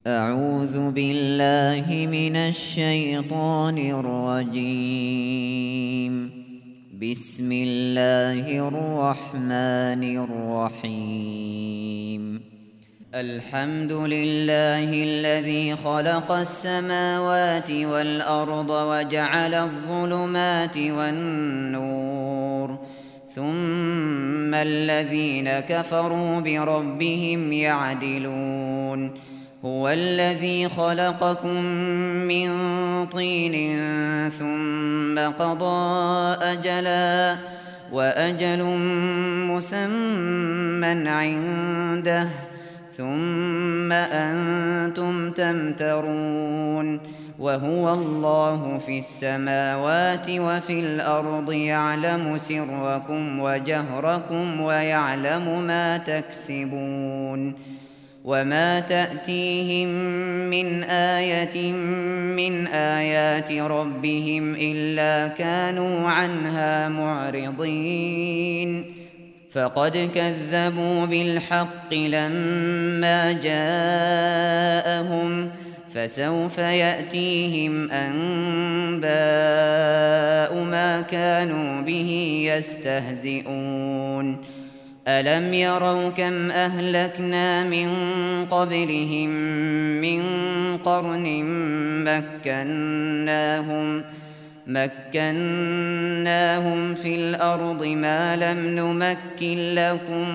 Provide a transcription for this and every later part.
أعوذ بالله من الشيطان الرجيم. بسم الله الرحمن الرحيم. الحمد لله الذي خلق السماوات والأرض وجعل الظلمات والنور، ثم الذين كفروا بربهم يعدلون. هو الذي خلقكم من طين ثم قضى أجلا وأجل مسمى عنده ثم أنتم تمترون. وهو الله في السماوات وفي الأرض يعلم سركم وجهركم ويعلم ما تكسبون. وما تأتيهم من آية من آيات ربهم إلا كانوا عنها معرضين. فقد كذبوا بالحق لما جاءهم، فسوف يأتيهم أنباء ما كانوا به يستهزئون. ألم يروا كم أهلكنا من قبلهم من قرن مكناهم في الأرض ما لم نمكن لكم،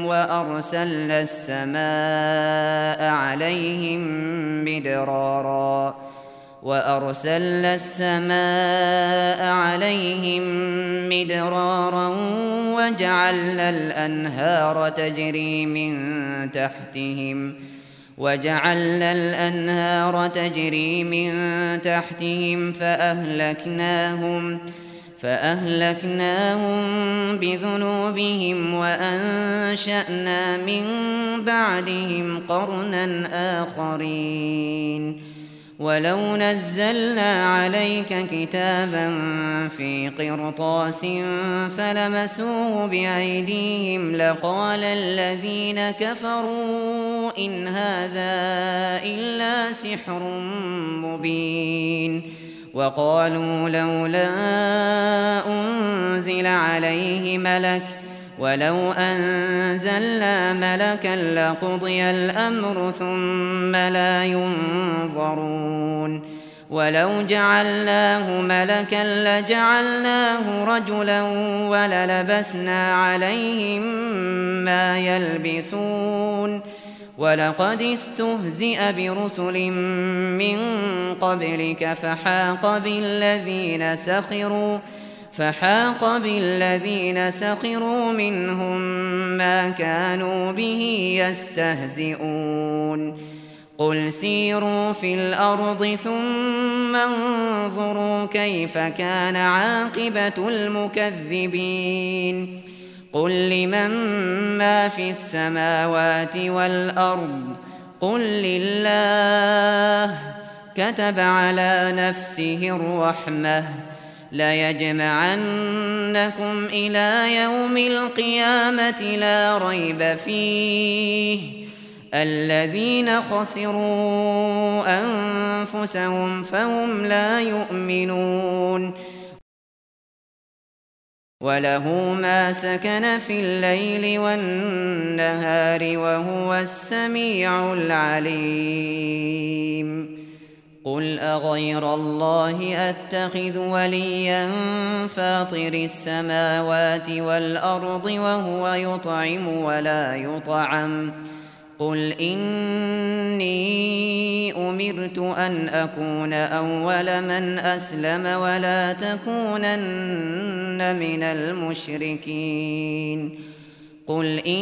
وأرسلنا السماء عليهم مدرارا وجعلنا الأنهار تجري من تحتهم فأهلكناهم بذنوبهم وأنشأنا من بعدهم قرنا آخرين. ولو نزلنا عليك كتابا في قرطاس فلمسوه بأيديهم لقال الذين كفروا إن هذا إلا سحر مبين. وقالوا لولا أنزل عليه ملك، ولو أنزلنا ملكا لقضي الأمر ثم لا ينظرون. ولو جعلناه ملكا لجعلناه رجلا وللبسنا عليهم ما يلبسون. ولقد استهزئ برسل من قبلك فحاق بالذين سخروا منهم ما كانوا به يستهزئون. قل سيروا في الأرض ثم انظروا كيف كان عاقبة المكذبين. قل لمن ما في السماوات والأرض قل لله. كتب على نفسه الرحمة ليجمعنكم إلى يوم القيامة لا ريب فيه. الذين خسروا أنفسهم فهم لا يؤمنون. وله ما سكن في الليل والنهار وهو السميع العليم. قل أغير الله أتخذ وليا فاطر السماوات والأرض وهو يطعم ولا يطعم. قل إني أمرت أن أكون أول من أسلم ولا تكونن من المشركين. قل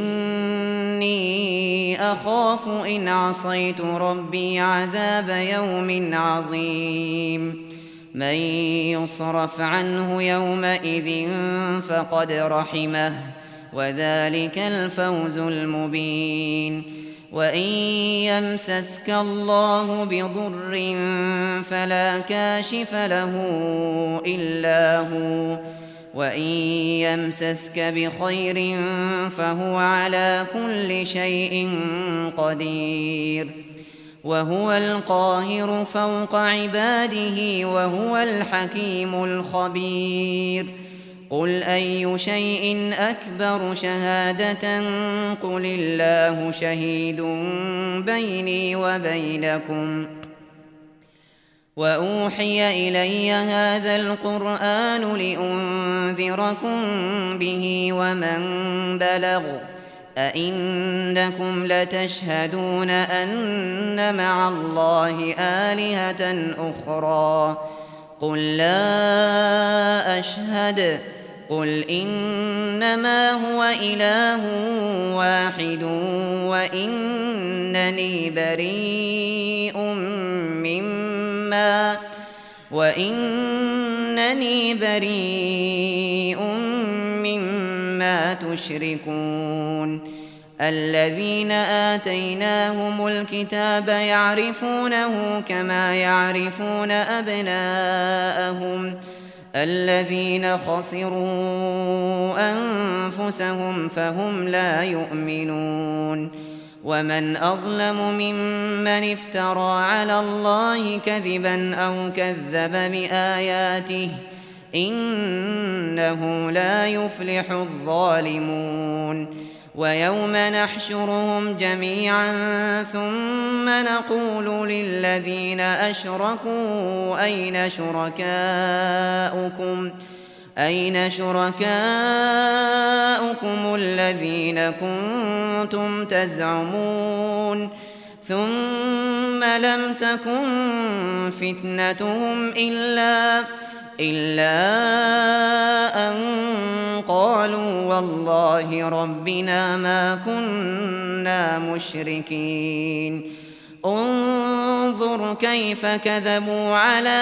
إني أخاف إن عصيت ربي عذاب يوم عظيم. من يصرف عنه يومئذ فقد رحمه وذلك الفوز المبين. وإن يمسسك الله بضر فلا كاشف له إلا هو، وإن يمسسك بخير فهو على كل شيء قدير. وهو القاهر فوق عباده وهو الحكيم الخبير قل أي شيء أكبر شهادة قل الله شهيد بيني وبينكم وأوحي إلي هذا القرآن لأنذركم به ومن بلغ أئنكم لتشهدون أن مع الله آلهة أخرى قل لا أشهد قل إنما هو إله واحد وإنني بريء مما تشركون الذين آتيناهم الكتاب يعرفونه كما يعرفون أبناءهم الذين خسروا أنفسهم فهم لا يؤمنون ومن أظلم ممن افترى على الله كذبا أو كذب بآياته إنه لا يفلح الظالمون ويوم نحشرهم جميعا ثم نقول للذين أشركوا أين شركاؤكم الذين كنتم تزعمون ثم لم تكن فتنتهم إلا أن قالوا والله ربنا ما كنا مشركين انظر كيف كذبوا على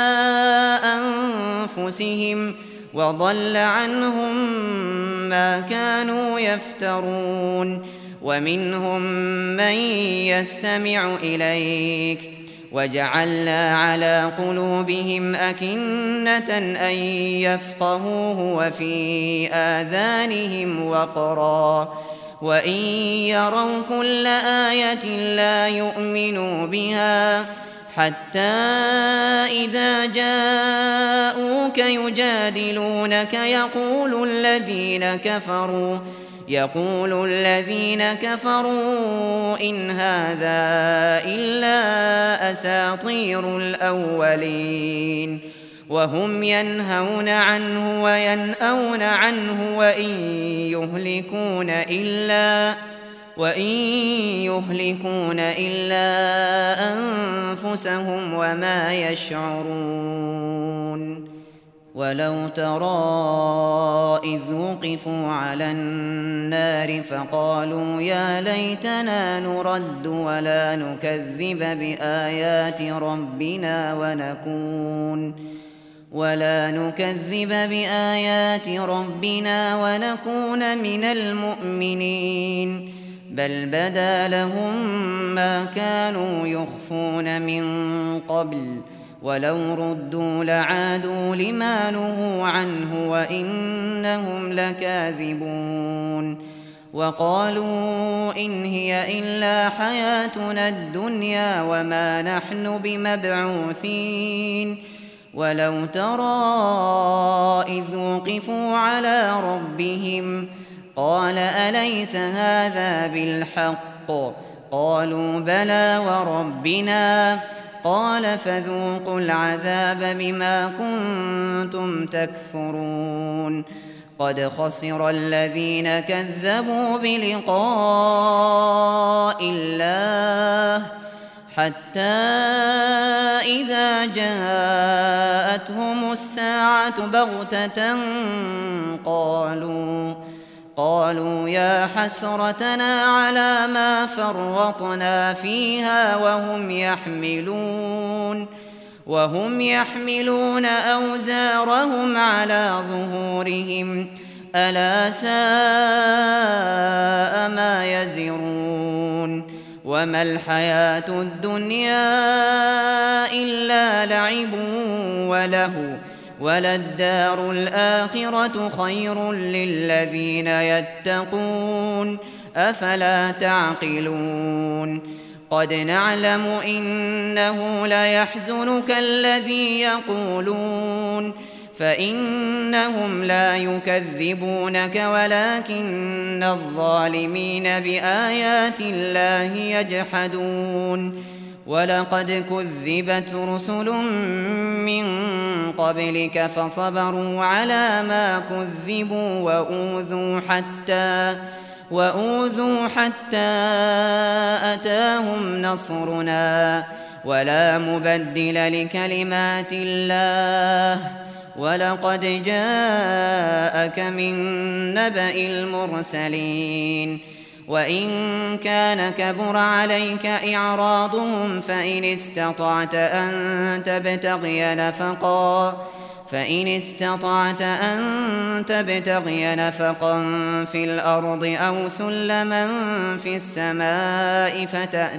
أنفسهم وضل عنهم ما كانوا يفترون ومنهم من يستمع إليك وجعلنا على قلوبهم أكنة أن يفقهوه وفي آذانهم وقرا وإن يروا كل آية لا يؤمنوا بها حتى إذا جاءوك يجادلونك يقول الذين كفروا إن هذا إلا أساطير الأولين وهم ينهون عنه وينأون عنه وإن يهلكون إلا أنفسهم وما يشعرون ولو ترى إذ وقفوا على النار فقالوا يا ليتنا نرد ولا نكذب بآيات ربنا ونكون من المؤمنين بل بدا لهم ما كانوا يخفون من قبل ولو ردوا لعادوا لما نهوا عنه وإنهم لكاذبون وقالوا إن هي إلا حياتنا الدنيا وما نحن بمبعوثين ولو ترى إذ وقفوا على ربهم قال أليس هذا بالحق قالوا بلى وربنا قال فذوقوا العذاب بما كنتم تكفرون قد خسر الذين كذبوا بلقاء الله حتى إذا جاءتهم الساعة بغتة قالوا يا حسرتنا على ما فرطنا فيها وهم يحملون أوزارهم على ظهورهم ألا ساء ما يزرون وما الحياة الدنيا إلا لعب ولهو وللدار الآخرة خير للذين يتقون أفلا تعقلون قد نعلم إنه ليحزنك الذي يقولون فإنهم لا يكذبونك ولكن الظالمين بآيات الله يجحدون ولقد كذبت رسل من قبلك فصبروا على ما كذبوا وأوذوا حتى أتاهم نصرنا ولا مبدل لكلمات الله ولقد جاءك من نبأ المرسلين وإن كان كبر عليك إعراضهم فإن استطعت أن تبتغي نفقا في الأرض أو سلما في السماء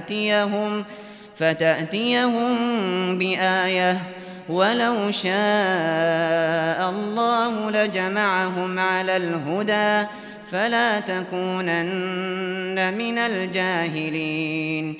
فتأتيهم بآية ولو شاء الله لجمعهم على الهدى فلا تكونن من الجاهلين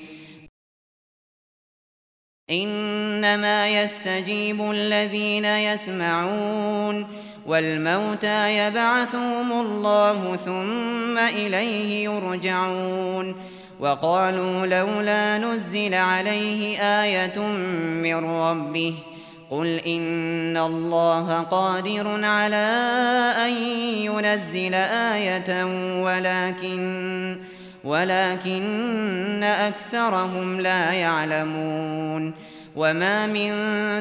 إنما يستجيب الذين يسمعون والموتى يبعثهم الله ثم إليه يرجعون وقالوا لولا نزل عليه آية من ربه قل إن الله قادر على أن ينزل آية ولكن أكثرهم لا يعلمون وما من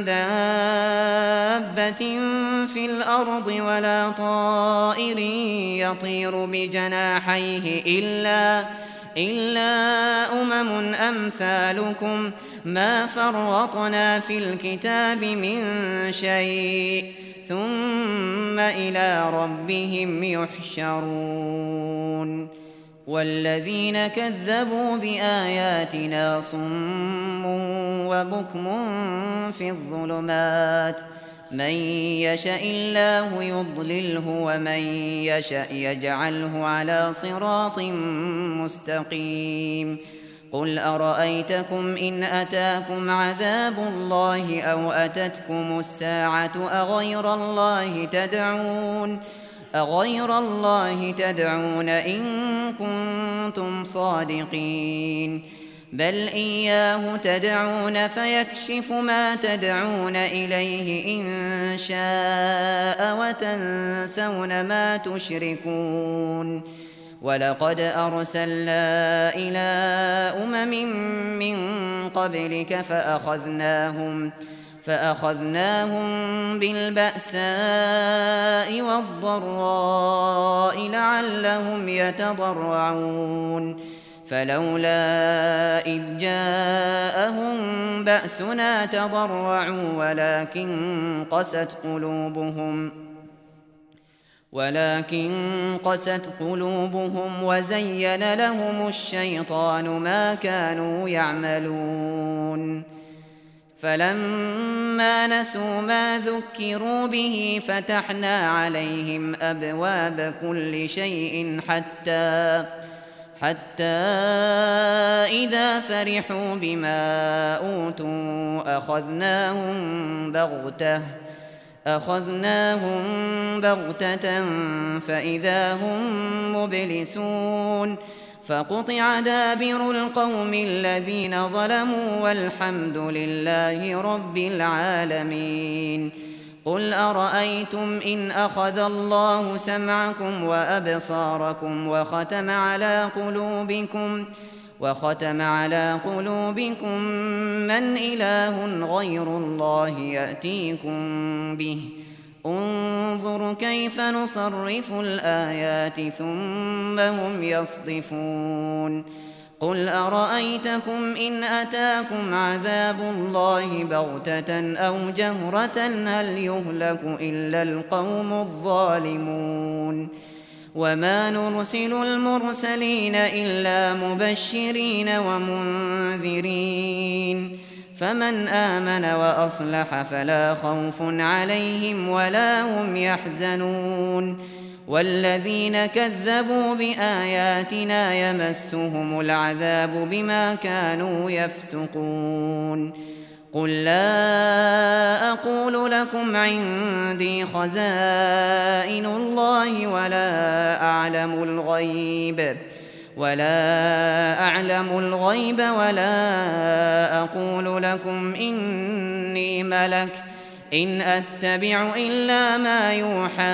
دابة في الأرض ولا طائر يطير بجناحيه إلا أمم أمثالكم ما فرطنا في الكتاب من شيء ثم إلى ربهم يحشرون والذين كذبوا بآياتنا صم وبكم في الظلمات من يشاء الله يضلله ومن يشاء يجعله على صراط مستقيم قل أرأيتكم إن أتاكم عذاب الله أو أتتكم الساعة أغير الله تدعون إن كنتم صادقين بل إياه تدعون فيكشف ما تدعون إليه إن شاء وتنسون ما تشركون ولقد أرسلنا إلى أمم من قبلك فأخذناهم بالبأساء والضراء لعلهم يتضرعون فلولا إذ جاءهم بأسنا تضرعوا ولكن قست قلوبهم وزين لهم الشيطان ما كانوا يعملون فلما نسوا ما ذكروا به فتحنا عليهم أبواب كل شيء حتى إذا فرحوا بما أوتوا أخذناهم بغتة فإذا هم مبلسون فقطع دابر القوم الذين ظلموا والحمد لله رب العالمين قل أرأيتم إن أخذ الله سمعكم وأبصاركم وختم على قلوبكم من إله غير الله يأتيكم به انظر كيف نصرف الآيات ثم هم يصدفون قل أرأيتكم إن أتاكم عذاب الله بغتة أو جهرة هل يهلك إلا القوم الظالمون وما نرسل المرسلين إلا مبشرين ومنذرين فمن آمن وأصلح فلا خوف عليهم ولا هم يحزنون والذين كذبوا بآياتنا يمسهم العذاب بما كانوا يفسقون قل لا أقول لكم عندي خزائن الله ولا أعلم الغيب ولا أقول لكم إني ملك إن أتبع إلا ما يوحى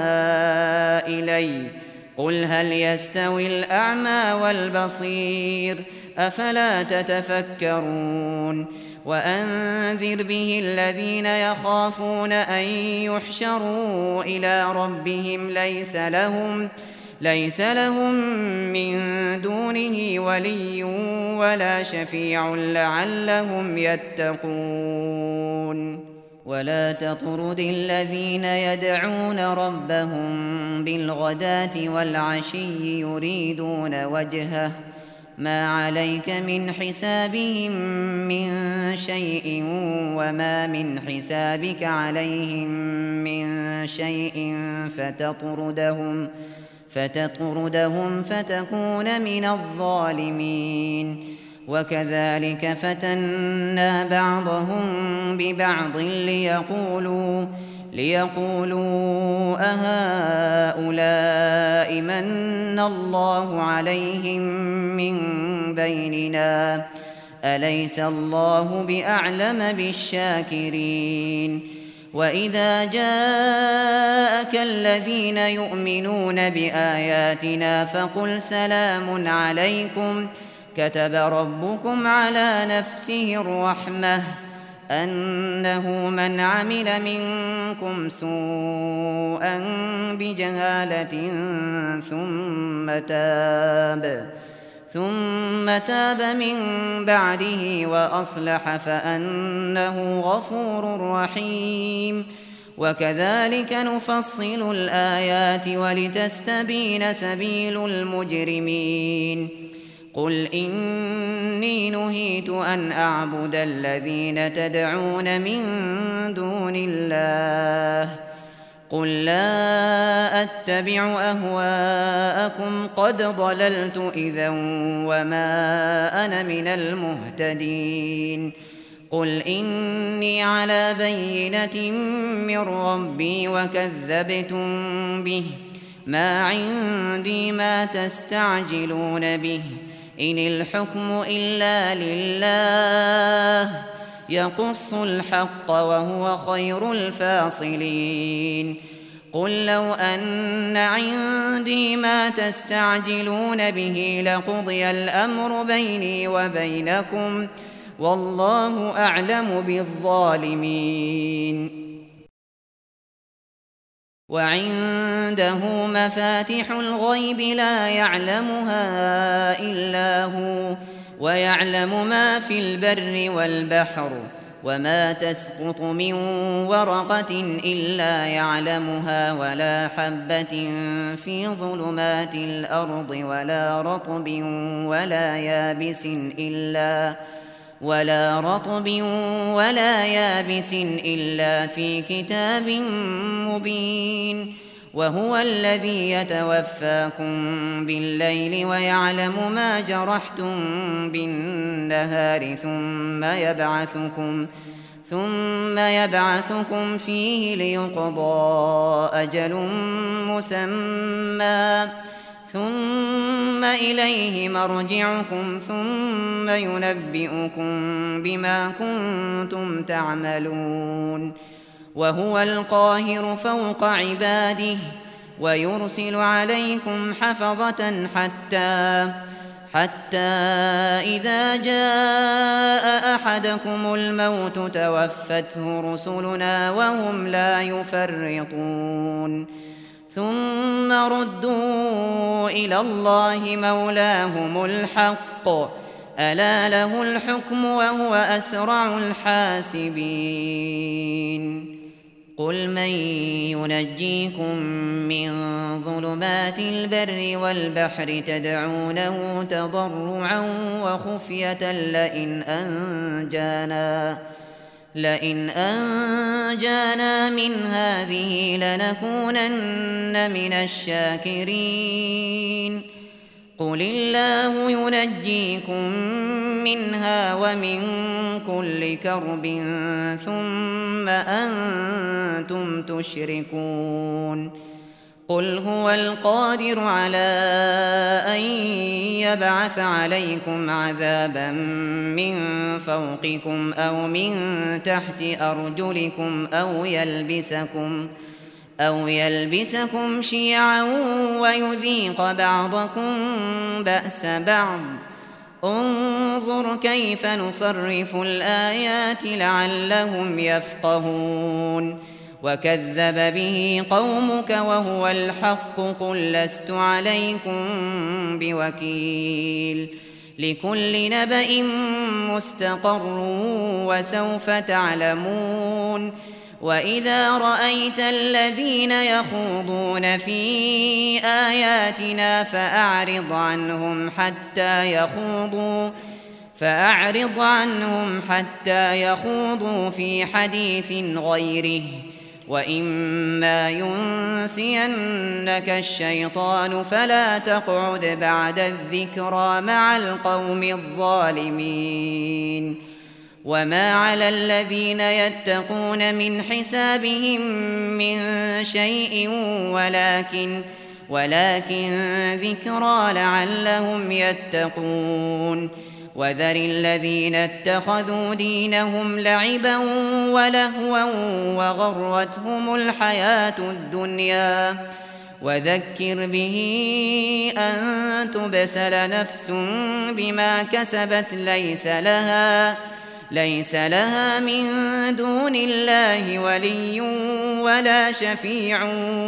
إلي قل هل يستوي الأعمى والبصير أفلا تتفكرون وأنذر به الذين يخافون أن يحشروا إلى ربهم ليس لهم من دونه ولي ولا شفيع لعلهم يتقون ولا تطرد الذين يدعون ربهم بالغداة والعشي يريدون وجهه ما عليك من حسابهم من شيء وما من حسابك عليهم من شيء فتطردهم فتكون من الظالمين وكذلك فتنا بعضهم ببعض ليقولوا أهؤلاء من الله عليهم من بيننا أليس الله بأعلم بالشاكرين وإذا جاءك الذين يؤمنون بآياتنا فقل سلام عليكم كتب ربكم على نفسه الرحمة أنه من عمل منكم سوءا بجهالة ثم تاب من بعده وأصلح فأنه غفور رحيم وكذلك نفصل الآيات ولتستبين سبيل المجرمين قل إني نهيت أن أعبد الذين تدعون من دون الله قل لا أتبع أهواءكم قد ضللت إذا وما أنا من المهتدين قل إني على بينة من ربي وكذبتم به ما عندي ما تستعجلون به إن الحكم إلا لله يقص الحق وهو خير الفاصلين قل لو أن عندي ما تستعجلون به لقضي الأمر بيني وبينكم والله أعلم بالظالمين وعنده مفاتح الغيب لا يعلمها إلا هو ويعلم ما في البر والبحر وما تسقط من ورقة إلا يعلمها ولا حبة في ظلمات الأرض ولا رطب ولا يابس إلا في كتاب مبين وهو الذي يتوفاكم بالليل ويعلم ما جرحتم بالنهار ثم يبعثكم فيه ليقضى أجل مسمى ثم إليه مرجعكم ثم ينبئكم بما كنتم تعملون وهو القاهر فوق عباده ويرسل عليكم حفظة حتى إذا جاء أحدكم الموت توفته رسلنا وهم لا يفرطون ثم ردوا إلى الله مولاهم الحق ألا له الحكم وهو أسرع الحاسبين قل من ينجيكم من ظلمات البر والبحر تدعونه تضرعا وخفية لئن أنجانا من هذه لنكونن من الشاكرين قل الله ينجيكم منها ومن كل كرب ثم أنتم تشركون قل هو القادر على أن يبعث عليكم عذابا من فوقكم أو من تحت أرجلكم أو يلبسكم شيعا ويذيق بعضكم بأس بعض انظر كيف نصرف الآيات لعلهم يفقهون وكذب به قومك وهو الحق قل لست عليكم بوكيل لكل نبأ مستقر وسوف تعلمون وإذا رأيت الذين يخوضون في آياتنا فأعرض عنهم حتى يخوضوا في حديث غيره وإما ينسينك الشيطان فلا تقعد بعد الذكرى مع القوم الظالمين وما على الذين يتقون من حسابهم من شيء ولكن ذكرى لعلهم يتقون وذر الذين اتخذوا دينهم لعبا ولهوا وغرتهم الحياة الدنيا وذكر به أن تبسل نفس بما كسبت ليس لها من دون الله ولي ولا شفيع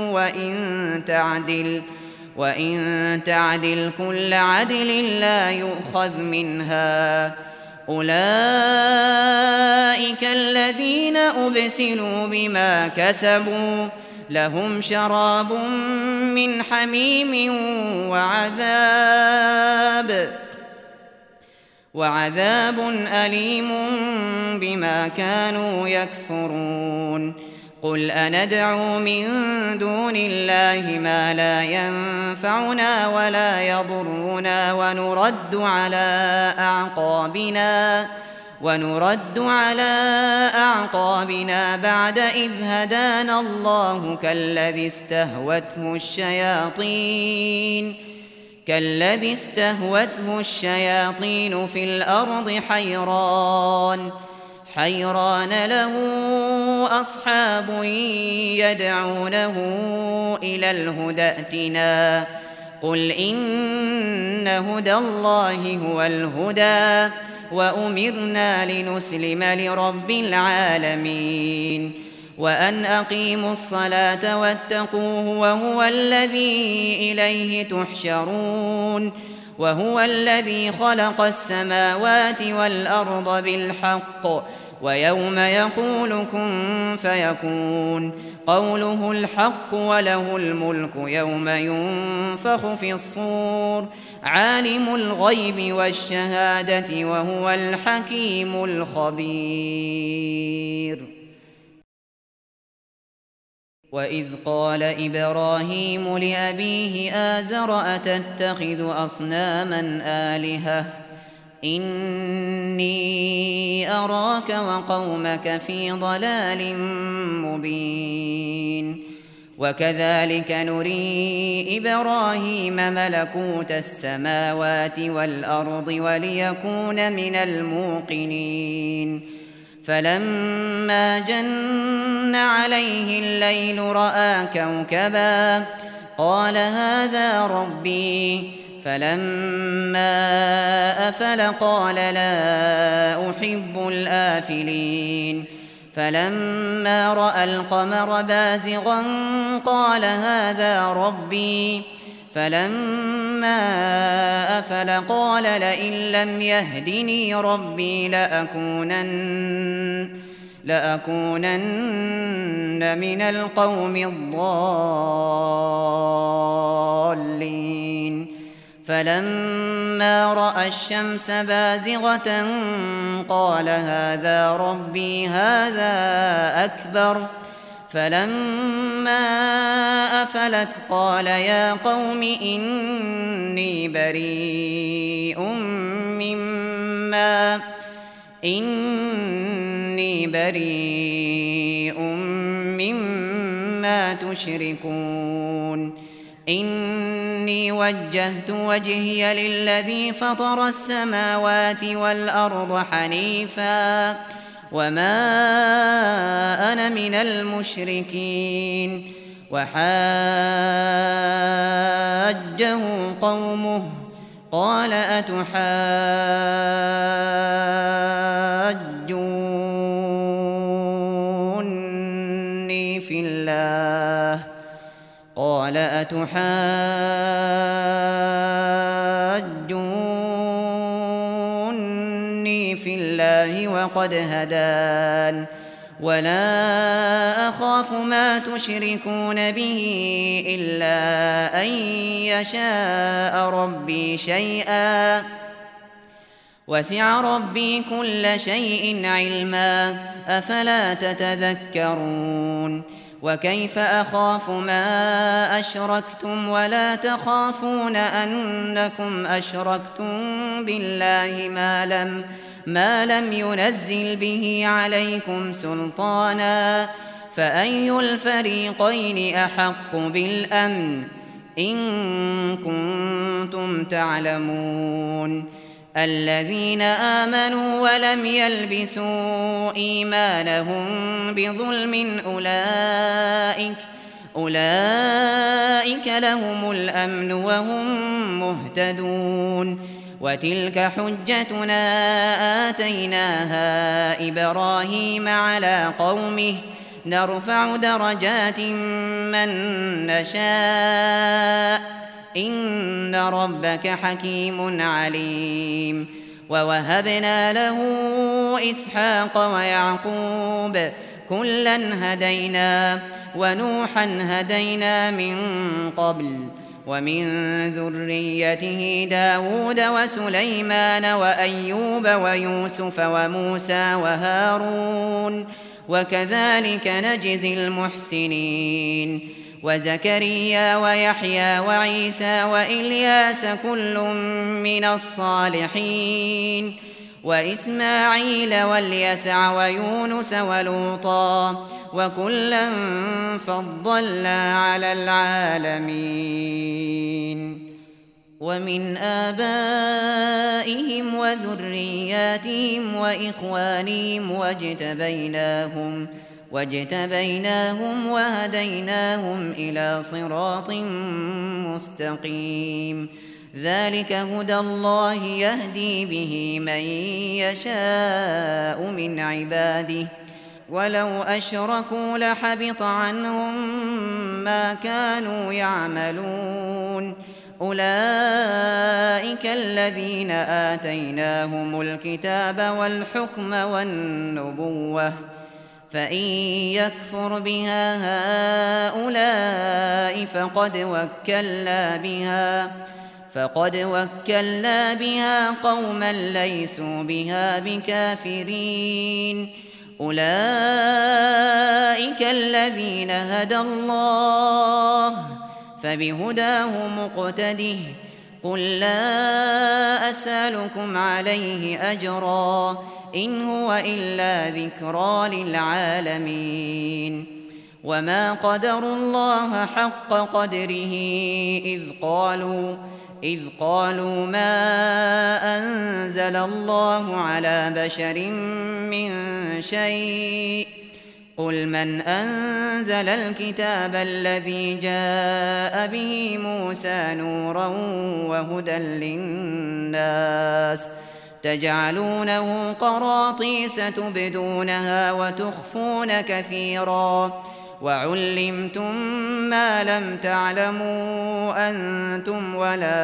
وإن تعدل كل عدل لا يؤخذ منها أولئك الذين أبسلوا بما كسبوا لهم شراب من حميم وعذاب أليم بما كانوا يكفرون قل أندعو من دون الله ما لا ينفعنا ولا يضرنا ونرد على أعقابنا بعد إذ هدانا الله كالذي استهوته الشياطين في الأرض حيران له أصحاب يدعونه إلى الهدى ائتنا قل إن هدى الله هو الهدى وأمرنا لنسلم لرب العالمين وأن أقيموا الصلاة واتقوه وهو الذي إليه تحشرون وهو الذي خلق السماوات والأرض بالحق ويوم يقول كن فيكون قوله الحق وله الملك يوم ينفخ في الصور عالم الغيب والشهادة وهو الحكيم الخبير وإذ قال إبراهيم لأبيه آزر أتتخذ أصناما آلهة إني أراك وقومك في ضلال مبين وكذلك نري إبراهيم ملكوت السماوات والأرض وليكون من الموقنين فلما جن عليه الليل رأى كوكبا قال هذا ربي فلما أفل قال لا أحب الآفلين فلما رأى القمر بازغا قال هذا ربي فلما أفل قال لئن لم يهدني ربي لأكونن من القوم الضالين فلما رأى الشمس بازغة قال هذا ربي هذا أكبر فلما أفلت قال يا قوم إني بريء مما تشركون إني وجهت وجهي للذي فطر السماوات والأرض حنيفا وما أنا من المشركين وحاجه قومه قال أتحاجوني في الله وقد هدان ولا أخاف ما تشركون به إلا أن يشاء ربي شيئا وسع ربي كل شيء علما أفلا تتذكرون وكيف أخاف ما أشركتم ولا تخافون أنكم أشركتم بالله ما لم ينزل به عليكم سلطانا فأي الفريقين أحق بالأمن إن كنتم تعلمون الذين آمنوا ولم يلبسوا إيمانهم بظلم أولئك لهم الأمن وهم مهتدون وتلك حجتنا آتيناها إبراهيم على قومه نرفع درجات من نشاء إن ربك حكيم عليم ووهبنا له إسحاق ويعقوب كلا هدينا ونوحا هدينا من قبل ومن ذريته داود وسليمان وأيوب ويوسف وموسى وهارون وكذلك نجزي المحسنين وزكريا ويحيى وعيسى وإلياس كل من الصالحين وإسماعيل واليسع ويونس ولوطا وكلا فضلنا على العالمين ومن آبائهم وذرياتهم وإخوانهم واجتبيناهم وهديناهم إلى صراط مستقيم ذلك هدى الله يهدي به من يشاء من عباده ولو أشركوا لحبط عنهم ما كانوا يعملون أولئك الذين آتيناهم الكتاب والحكم والنبوة فإن يكفر بها هؤلاء فقد وكلنا بها قوما ليسوا بها بكافرين أولئك الذين هدى الله فبهداه مقتده قل لا أسألكم عليه أجرا إن هو إلا ذكرى للعالمين وما قدروا الله حق قدره إذ قالوا ما أنزل الله على بشر من شيء قل من أنزل الكتاب الذي جاء به موسى نورا وهدى للناس تجعلونه قراطيس تبدونها وتخفون كثيرا وعلمتم ما لم تعلموا أنتم ولا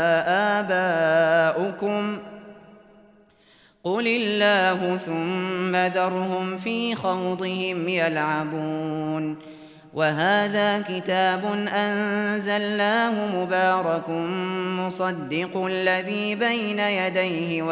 آباؤكم قل الله ثم ذرهم في خوضهم يلعبون وهذا كتاب أنزلناه مبارك مصدق الذي بين يديه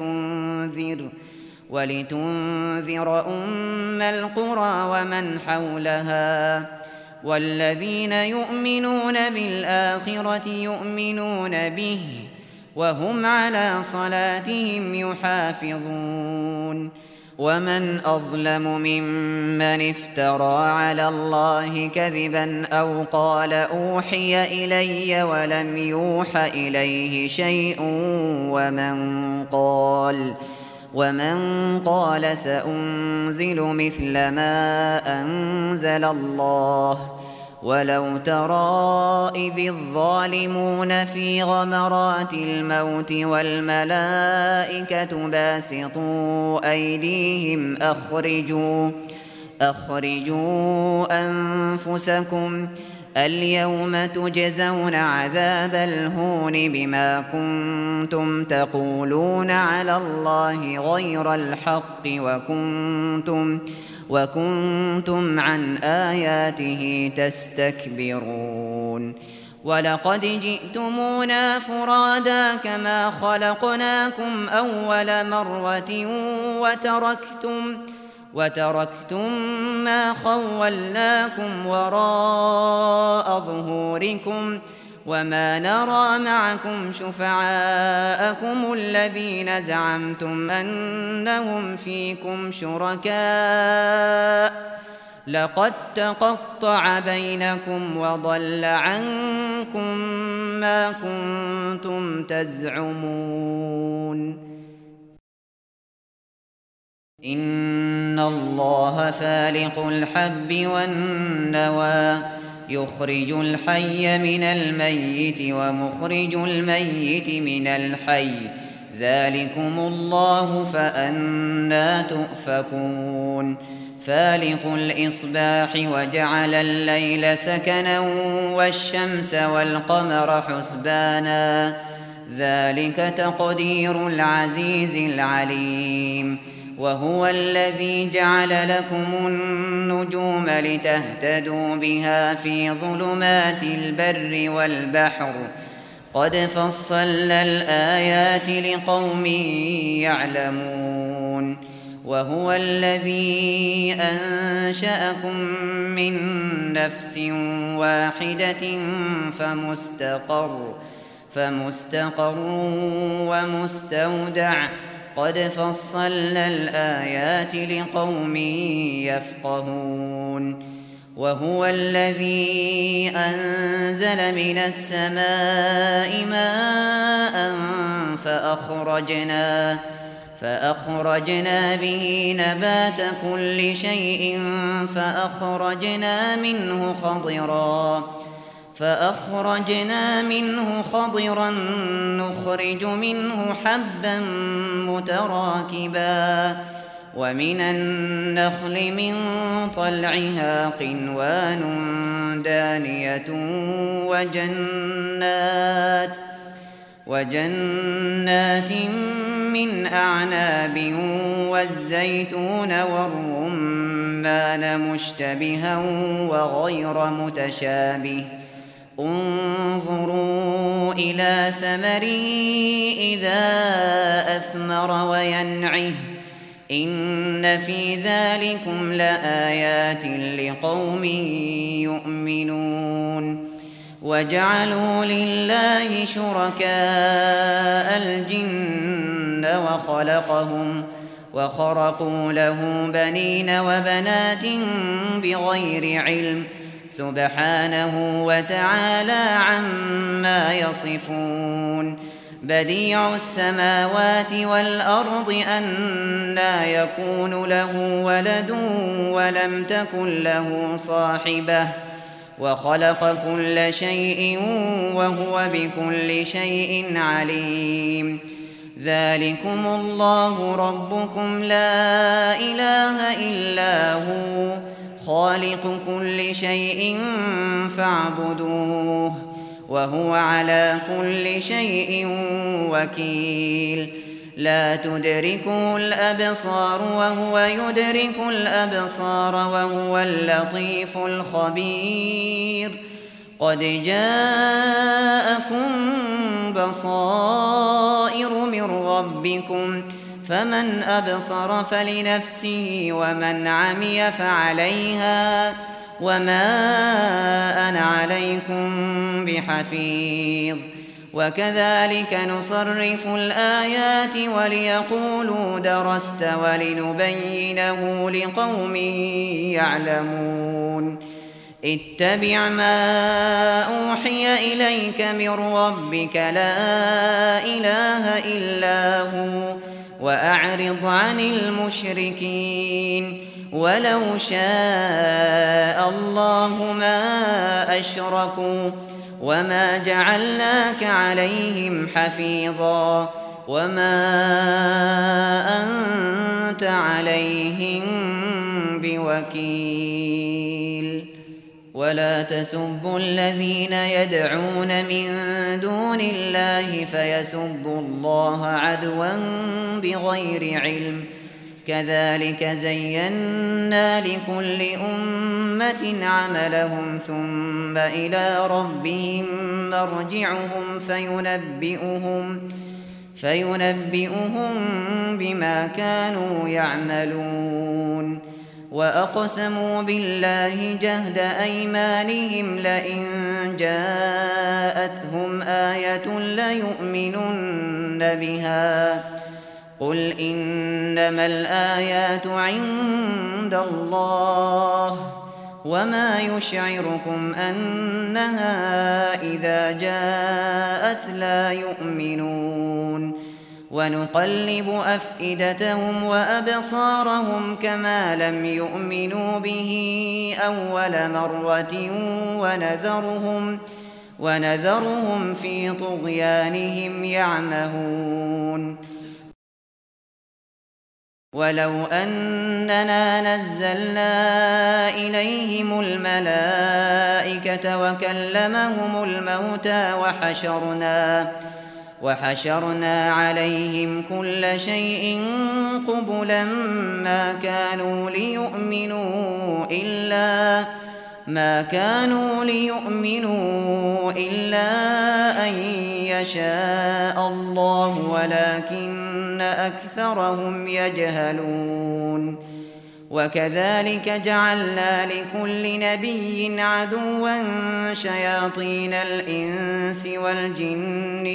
ولتنذر أم القرى ومن حولها والذين يؤمنون بالآخرة يؤمنون به وهم على صلاتهم يحافظون ومن أظلم ممن افترى على الله كذبا أو قال أوحي إلي ولم يوح إليه شيء ومن قال سأنزل مثل ما أنزل الله ولو ترى إذ الظالمون في غمرات الموت والملائكة باسطوا أيديهم أخرجوا أنفسكم اليوم تجزون عذاب الهون بما كنتم تقولون على الله غير الحق وكنتم عن آياته تستكبرون ولقد جئتمونا فرادا كما خلقناكم أول مرة وتركتم ما خولناكم وراء ظهوركم وما نرى معكم شفعاءكم الذين زعمتم أنهم فيكم شركاء لقد تقطع بينكم وضل عنكم ما كنتم تزعمون إن الله فالق الحب والنوى يخرج الحي من الميت ومخرج الميت من الحي ذلكم الله فأنى تؤفكون فالق الإصباح وجعل الليل سكنا والشمس والقمر حسبانا ذلك تقدير العزيز العليم وهو الذي جعل لكم النجوم لتهتدوا بها في ظلمات البر والبحر قد فصلنا الآيات لقوم يعلمون وهو الذي أنشأكم من نفس واحدة فمستقر ومستودع قد فصلنا الآيات لقوم يفقهون وهو الذي أنزل من السماء ماء فأخرجنا به نبات كل شيء فأخرجنا منه خضرا نخرج منه حبا متراكبا ومن النخل من طلعها قنوان دانية وجنات من أعناب والزيتون والرمان مشتبها وغير متشابه انظروا إلى ثمره إذا أثمر وينعه إن في ذلكم لآيات لقوم يؤمنون وجعلوا لله شركاء الجن وخرقوا له بنين وبنات بغير علم سبحانه وتعالى عما يصفون بديع السماوات والأرض أنى يكون له ولد ولم تكن له صاحبة وخلق كل شيء وهو بكل شيء عليم ذلكم الله ربكم لا إله إلا هو خالق كل شيء فاعبدوه وهو على كل شيء وكيل لا تدركه الأبصار وهو يدرك الأبصار وهو اللطيف الخبير قد جاءكم بصائر من ربكم فمن أبصر فلنفسه ومن عمي فعليها وما أنا عليكم بحفيظ وكذلك نصرف الآيات وليقولوا درست ولنبينه لقوم يعلمون اتبع ما أوحي إليك من ربك لا إله إلا هو وأعرض عن المشركين ولو شاء الله ما أشركوا وما جعلناك عليهم حفيظا وما أنت عليهم بوكيل ولا تسبوا الذين يدعون من دون الله فيسبوا الله عدوا بغير علم كذلك زينا لكل أمة عملهم ثم إلى ربهم مرجعهم فينبئهم بما كانوا يعملون وأقسموا بالله جهد أيمانهم لئن جاءتهم آية ليؤمنن بها قل إنما الآيات عند الله وما يشعركم أنها إذا جاءت لا يؤمنون ونقلب أفئدتهم وأبصارهم كما لم يؤمنوا به أول مرة ونذرهم في طغيانهم يعمهون ولو أننا نزلنا إليهم الملائكة وكلمهم الموتى وحشرنا عليهم كل شيء قبلا ما كانوا ليؤمنوا إلا أن يشاء الله ولكن أكثرهم يجهلون وكذلك جعلنا لكل نبي عدوا شياطين الإنس والجن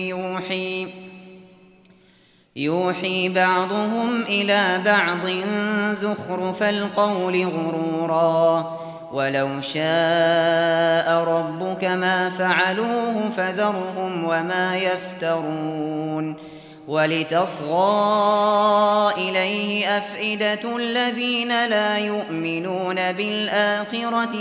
يوحي بعضهم إلى بعض زخرف القول غرورا ولو شاء ربك ما فعلوه فذرهم وما يفترون ولتصغى إليه أفئدة الذين لا يؤمنون بالآخرة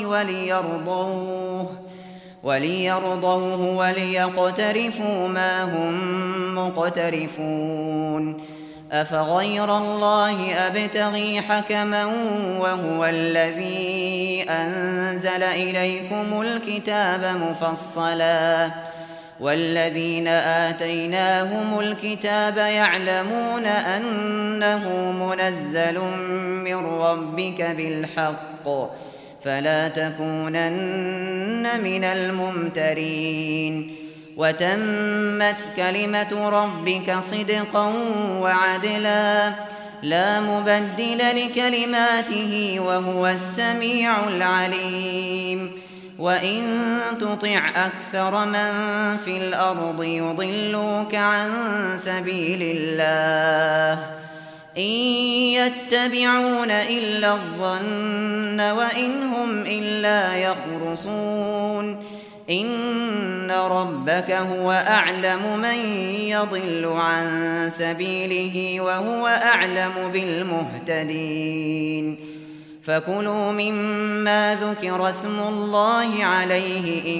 وليرضوه وليقترفوا ما هم مقترفون أفغير الله أبتغي حكما وهو الذي أنزل إليكم الكتاب مفصلا والذين آتيناهم الكتاب يعلمون أنه منزل من ربك بالحق فلا تكونن من الممترين وتمت كلمة ربك صدقا وعدلا لا مبدل لكلماته وهو السميع العليم وإن تطع أكثر من في الأرض يضلوك عن سبيل الله إن يتبعون إلا الظن وإن هم إلا يخرصون إن ربك هو أعلم من يضل عن سبيله وهو أعلم بالمهتدين فكلوا مما ذكر اسم الله عليه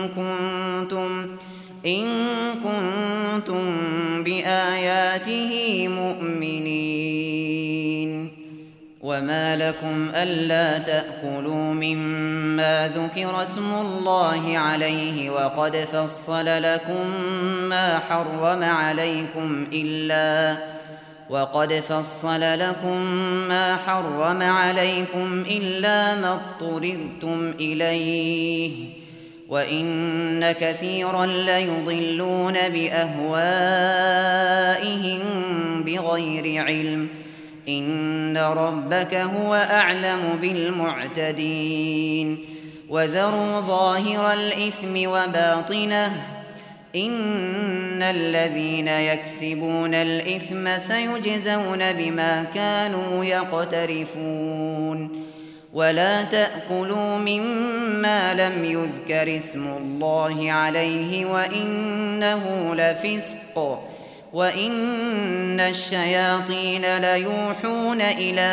إن كنتم بآياته مؤمنين وما لكم ألا تأكلوا مما ذكر اسم الله عليه وقد فصل لكم ما حرم عليكم وقد فصل لكم ما حرم عليكم إلا ما اضطررتم إليه وإن كثيرا ليضلون بأهوائهم بغير علم إن ربك هو أعلم بالمعتدين وذروا ظاهر الإثم وباطنه إن الذين يكسبون الإثم سيجزون بما كانوا يقترفون ولا تأكلوا مما لم يذكر اسم الله عليه وإنه لفسق وإن الشياطين ليوحون إلى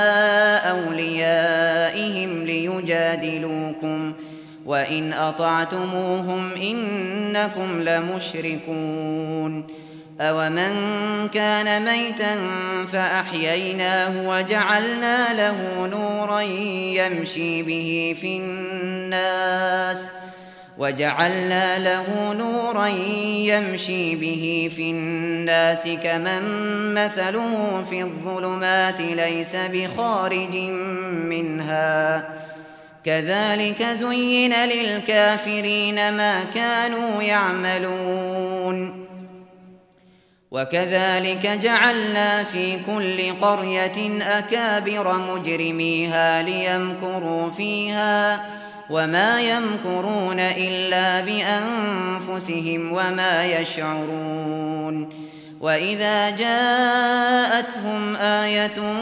أوليائهم ليجادلوكم وإن أطعتموهم إنكم لمشركون أومن كان ميتا فأحييناه وجعلنا له نورا يمشي به في الناس كمن مثله في الظلمات ليس بخارج منها كذلك زين للكافرين ما كانوا يعملون وكذلك جعلنا في كل قرية أكابر مجرميها ليمكروا فيها وما يمكرون إلا بأنفسهم وما يشعرون وإذا جاءتهم آية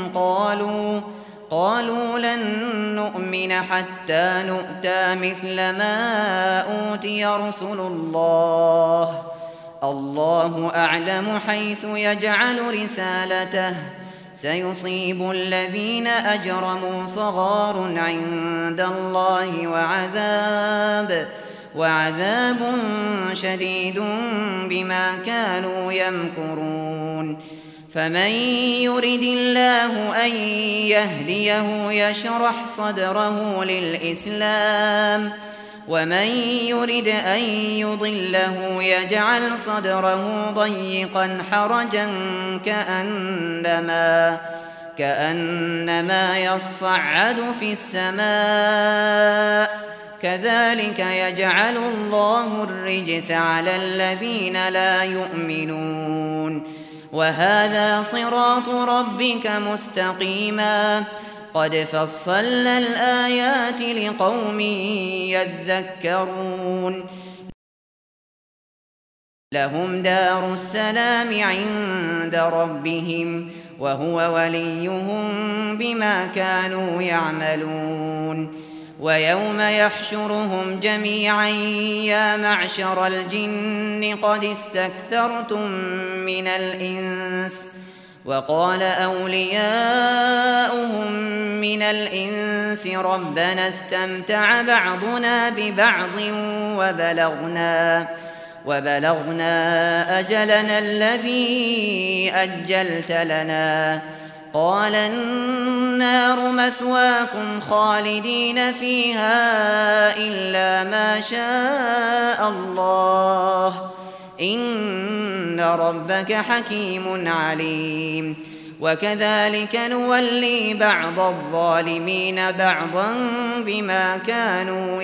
قالوا لن نؤمن حتى نؤتى مثل ما أوتي رسل الله أعلم حيث يجعل رسالته سيصيب الذين أجرموا صغار عند الله وعذاب شديد بما كانوا يمكرون فمن يرد الله أن يهديه يشرح صدره للإسلام ومن يرد أن يضله يجعل صدره ضيقا حرجا كأنما يصعد في السماء كذلك يجعل الله الرجس على الذين لا يؤمنون وهذا صراط ربك مستقيما قد فصلنا الآيات لقوم يذكرون لهم دار السلام عند ربهم وهو وليهم بما كانوا يعملون ويوم يحشرهم جميعا يا معشر الجن قد استكثرتم من الإنس وقال أولياؤهم من الإنس ربنا استمتع بعضنا ببعض وبلغنا أجلنا الذي أجلت لنا قال النار مثواكم خالدين فيها إلا ما شاء الله إن ربك حكيم عليم وكذلك نولي بعض الظالمين بعضا بما كانوا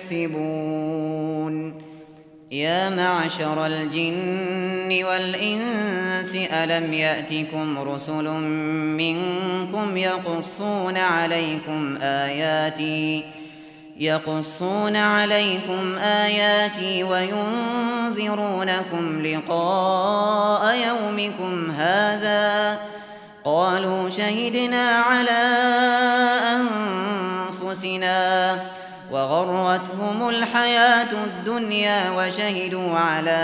يكسبون يا معشر الجن والإنس ألم يأتكم رسل منكم يقصون عليكم آياتي وينذرونكم لقاء يومكم هذا قالوا شهدنا على أنفسنا وغرتهم الحياة الدنيا وشهدوا على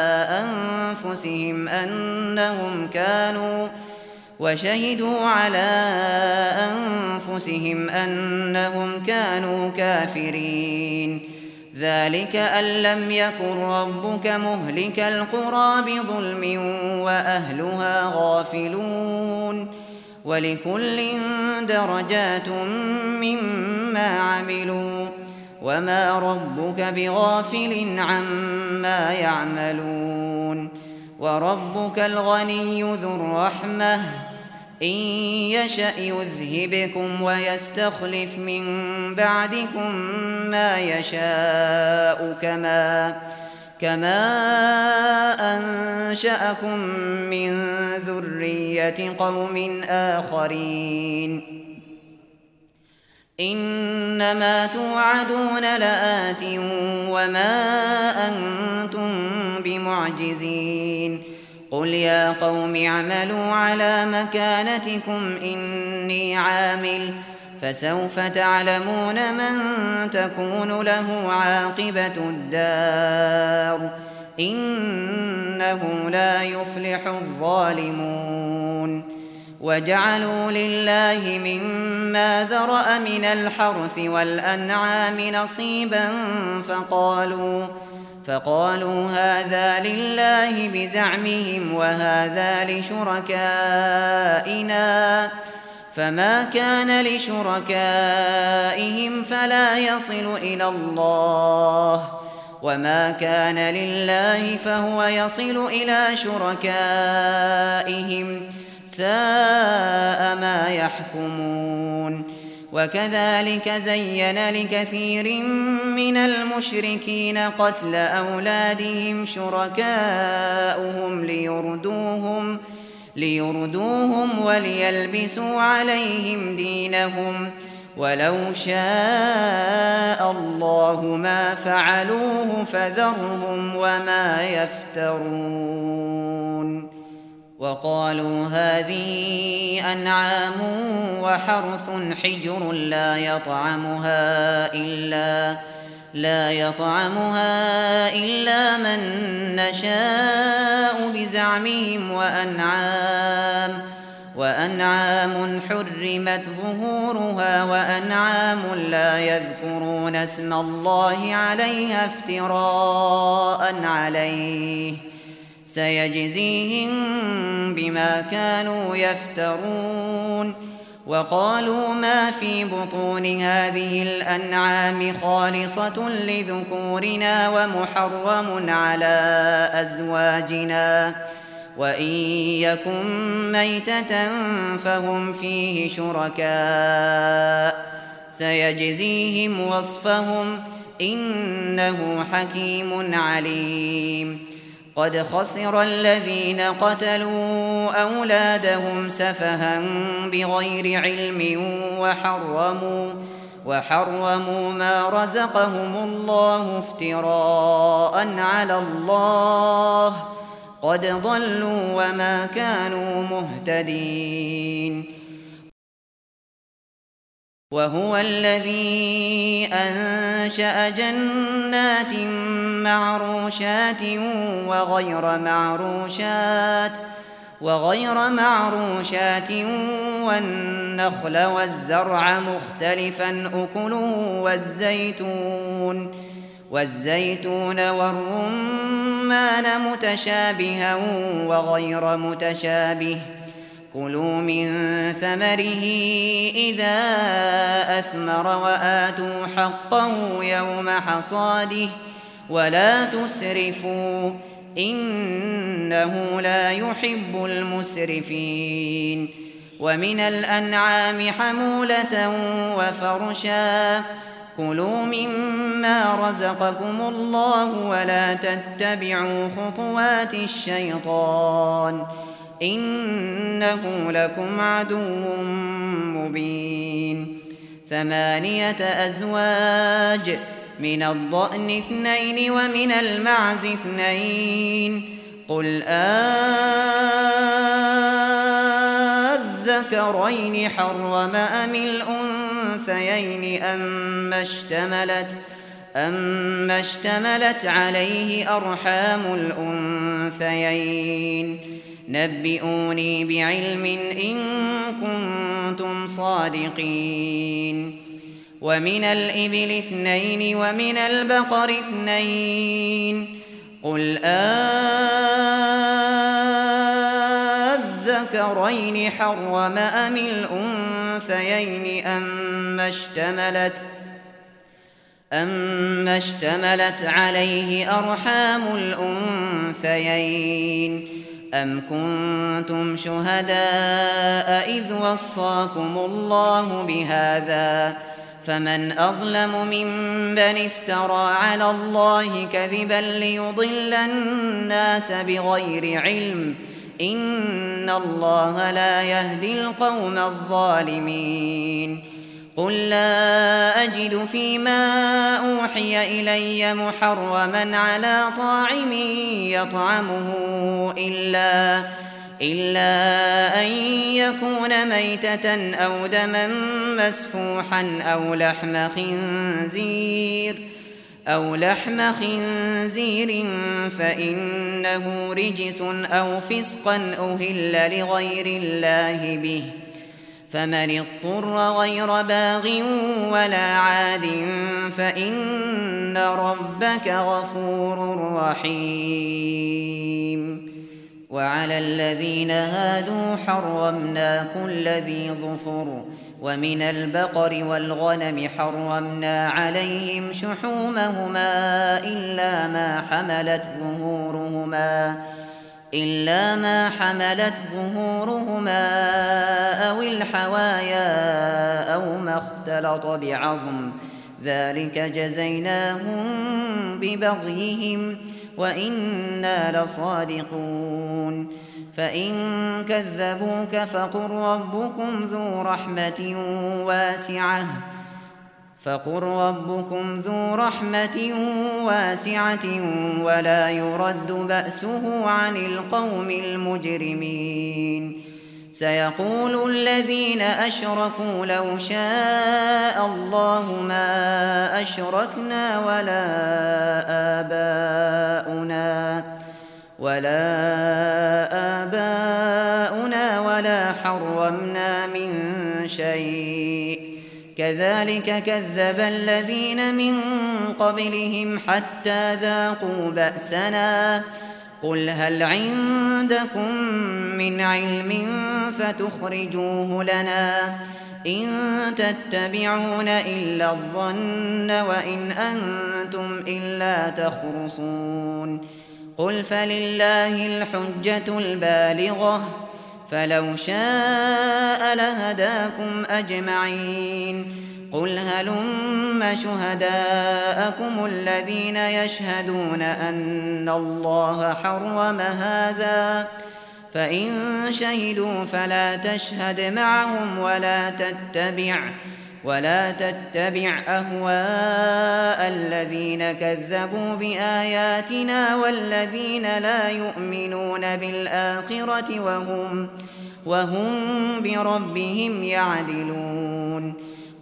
أنفسهم أنهم كانوا كافرين ذلك أن لم يكن ربك مهلك القرى بظلم وأهلها غافلون ولكل درجات مما عملوا وما ربك بغافل عما يعملون وربك الغني ذو الرحمة إن يشأ يذهبكم ويستخلف من بعدكم ما يشاء كما أنشأكم من ذرية قوم آخرين إنما توعدون لآت وما أنتم بمعجزين قل يا قوم اعملوا على مكانتكم إني عامل فسوف تعلمون من تكون له عاقبة الدار إنه لا يفلح الظالمون وجعلوا لله مما ذرأ من الحرث والأنعام نصيبا فقالوا هذا لله بزعمهم وهذا لشركائنا فما كان لشركائهم فلا يصل إلى الله وما كان لله فهو يصل إلى شركائهم ساء ما يحكمون وكذلك زين لكثير من المشركين قتل أولادهم شركاؤهم ليردوهم وليلبسوا عليهم دينهم ولو شاء الله ما فعلوه فذرهم وما يفترون وقالوا هذه أنعام وحرث حجر لا يطعمها إلا من نشاء بزعمهم وأنعام حرمت ظهورها وأنعام لا يذكرون اسم الله عليها افتراء عليه سيجزيهم بما كانوا يفترون وقالوا ما في بطون هذه الأنعام خالصة لذكورنا ومحرم على أزواجنا وإن يكن ميتة فهم فيه شركاء سيجزيهم وصفهم إنه حكيم عليم قد خسر الذين قتلوا أولادهم سفها بغير علم وحرموا ما رزقهم الله افتراء على الله قد ضلوا وما كانوا مهتدين وهو الذي أنشأ جنات معروشات وغير معروشات والنخل والزرع مختلفا أكله والزيتون والرمان متشابها وغير متشابه كلوا من ثمره إذا أثمر وآتوا حقه يوم حصاده ولا تسرفوا إنه لا يحب المسرفين ومن الأنعام حمولة وفرشا كلوا مما رزقكم الله ولا تتبعوا خطوات الشيطان إنه لكم عدو مبين 8 أزواج من الضأن 2 ومن المعز 2 قل أذكرين حرم أم الأنثيين أما اشتملت عليه أرحام الأنثيين نبئوني بعلم إن كنتم صادقين ومن الإبل 2 ومن البقر 2 قل أذكرين حرم أم الأنثيين أما اشتملت عليه أرحام الأنثيين أم كنتم شهداء إذ وصاكم الله بهذا فمن أظلم ممن افترى على الله كذبا ليضل الناس بغير علم إن الله لا يهدي القوم الظالمين قل لا أجد فيما أوحي إلي محرما على طاعم يطعمه إلا أن يكون ميتة أو دما مسفوحا أو لحم خنزير فإنه رجس أو فسقا أهل لغير الله به فمن اضطر غير باغ ولا عاد فإن ربك غفور رحيم وعلى الذين هادوا حرمنا كل ذي ظفر ومن البقر والغنم حرمنا عليهم شحومهما إلا ما حملت ظهورهما أو الحوايا أو ما اختلط بعظم ذلك جزيناهم ببغيهم وإنا لصادقون فإن كذبوك فقل ربكم ذو رحمة واسعة ولا يرد بأسه عن القوم المجرمين سيقول الذين أشركوا لو شاء الله ما أشركنا ولا آباؤنا ولا حرمنا من شيء كذلك كذب الذين من قبلهم حتى ذاقوا بأسنا قل هل عندكم من علم فتخرجوه لنا إن تتبعون إلا الظن وإن أنتم إلا تخرصون قل فلله الحجة البالغة فلو شاء لهداكم أجمعين قل هلم شهداءكم الذين يشهدون أن الله حرم هذا فإن شهدوا فلا تشهد معهم ولا تتبع أهواء الذين كذبوا بآياتنا والذين لا يؤمنون بالآخرة وهم بربهم يعدلون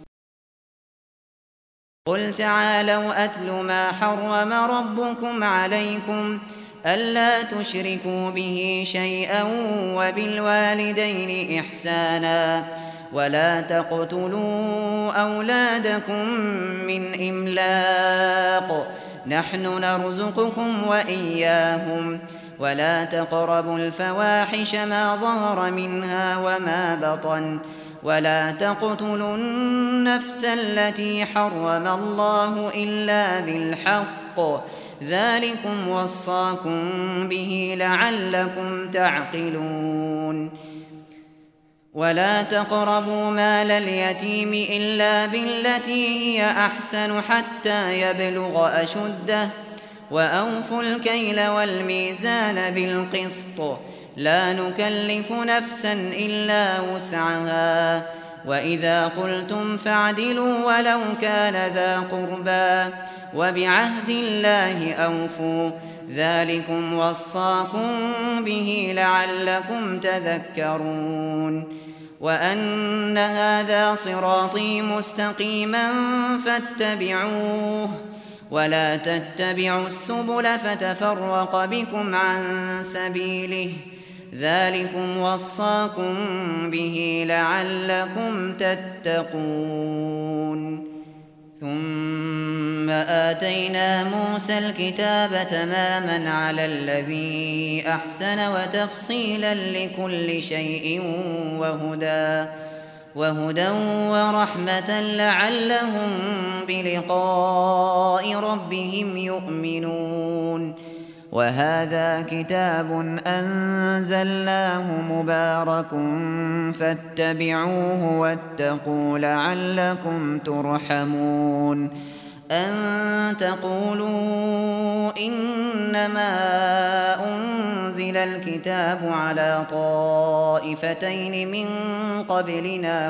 قل تعالوا أتل ما حرم ربكم عليكم ألا تشركوا به شيئا وبالوالدين إحسانا ولا تقتلوا أولادكم من إملاق نحن نرزقكم وإياهم ولا تقربوا الفواحش ما ظهر منها وما بطن ولا تقتلوا النفس التي حرم الله إلا بالحق ذلكم وصاكم به لعلكم تعقلون ولا تقربوا مال اليتيم إلا بالتي هي أحسن حتى يبلغ أشده وأوفوا الكيل والميزان بالقسط لا نكلف نفسا إلا وسعها وإذا قلتم فاعدلوا ولو كان ذا قربى وبعهد الله أوفوا ذلكم وصاكم به لعلكم تذكرون وأن هذا صراطي مستقيما فاتبعوه ولا تتبعوا السبل فتفرق بكم عن سبيله ذلكم وصاكم به لعلكم تتقون ثم آتينا موسى الكتاب تماما على الذي أحسن وتفصيلا لكل شيء وهدى ورحمة لعلهم بلقاء ربهم يؤمنون. وهذا كتاب أنزلناه مبارك فاتبعوه واتقوا لعلكم ترحمون. أن تقولوا إنما أنزل الكتاب على طائفتين من قبلنا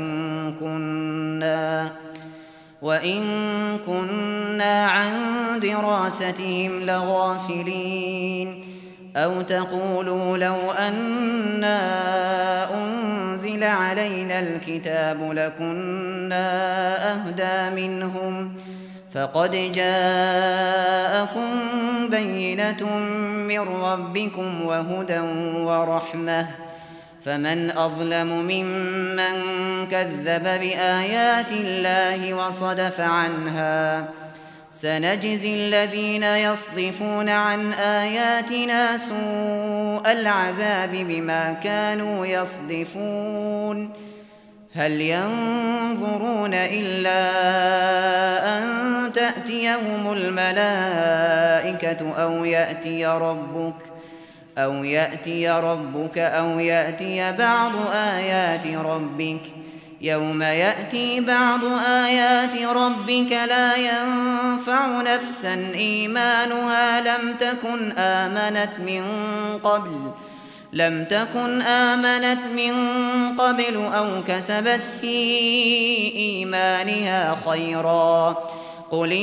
وإن كنا عن دراستهم لغافلين. أو تقولوا لو أنا أنزل علينا الكتاب لكنا أهدى منهم فقد جاءكم بينة من ربكم وهدى ورحمة فمن أظلم ممن كذب بآيات الله وصدف عنها. سنجزي الذين يصدفون عن آياتنا سوء العذاب بما كانوا يصدفون. هل ينظرون إلا أن تأتيهم الملائكة أو يأتي ربك أو يأتي بعض آيات ربك. يوم يأتي بعض آيات ربك لا ينفع نفسا إيمانها لم تكن آمنت من قبل أو كسبت في إيمانها خيرا. قل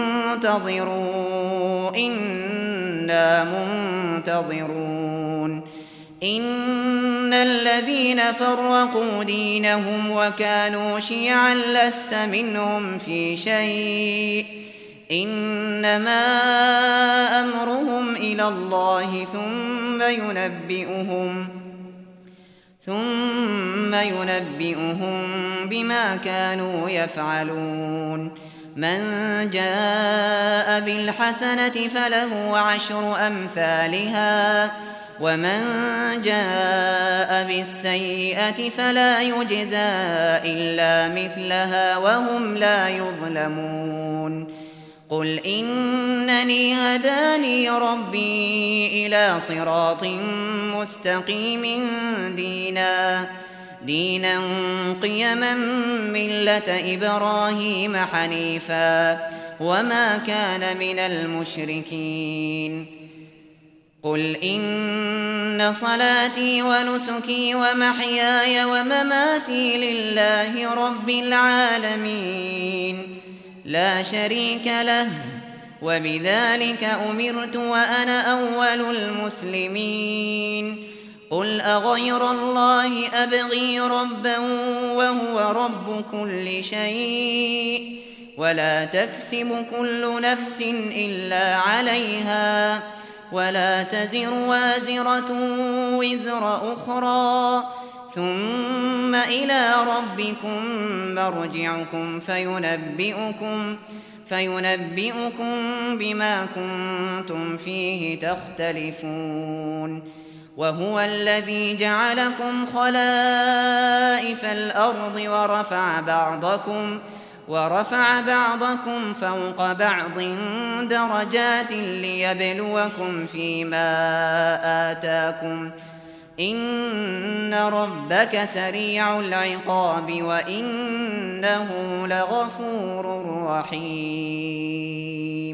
انتظروا إنا منتظرون. إن الذين فرقوا دينهم وكانوا شيعا لست منهم في شيء إنما أمرهم إلى الله ثم ينبئهم بما كانوا يفعلون. من جاء بالحسنة فله 10 أمثالها ومن جاء بالسيئة فلا يجزى إلا مثلها وهم لا يظلمون. قل إنني هداني ربي إلى صراط مستقيم دينا قيما ملة إبراهيم حنيفا وما كان من المشركين. قل إن صلاتي ونسكي ومحياي ومماتي لله رب العالمين لا شريك له وبذلك أمرت وأنا أول المسلمين. قل أغير الله أبغي ربا وهو رب كل شيء ولا تكسب كل نفس إلا عليها ولا تزر وازرة وزر أخرى ثم إلى ربكم مرجعكم فينبئكم بما كنتم فيه تختلفون. وهو الذي جعلكم خلائف الأرض ورفع بعضكم فوق بعض درجات ليبلوكم فيما آتاكم إن ربك سريع العقاب وإنه لغفور رحيم.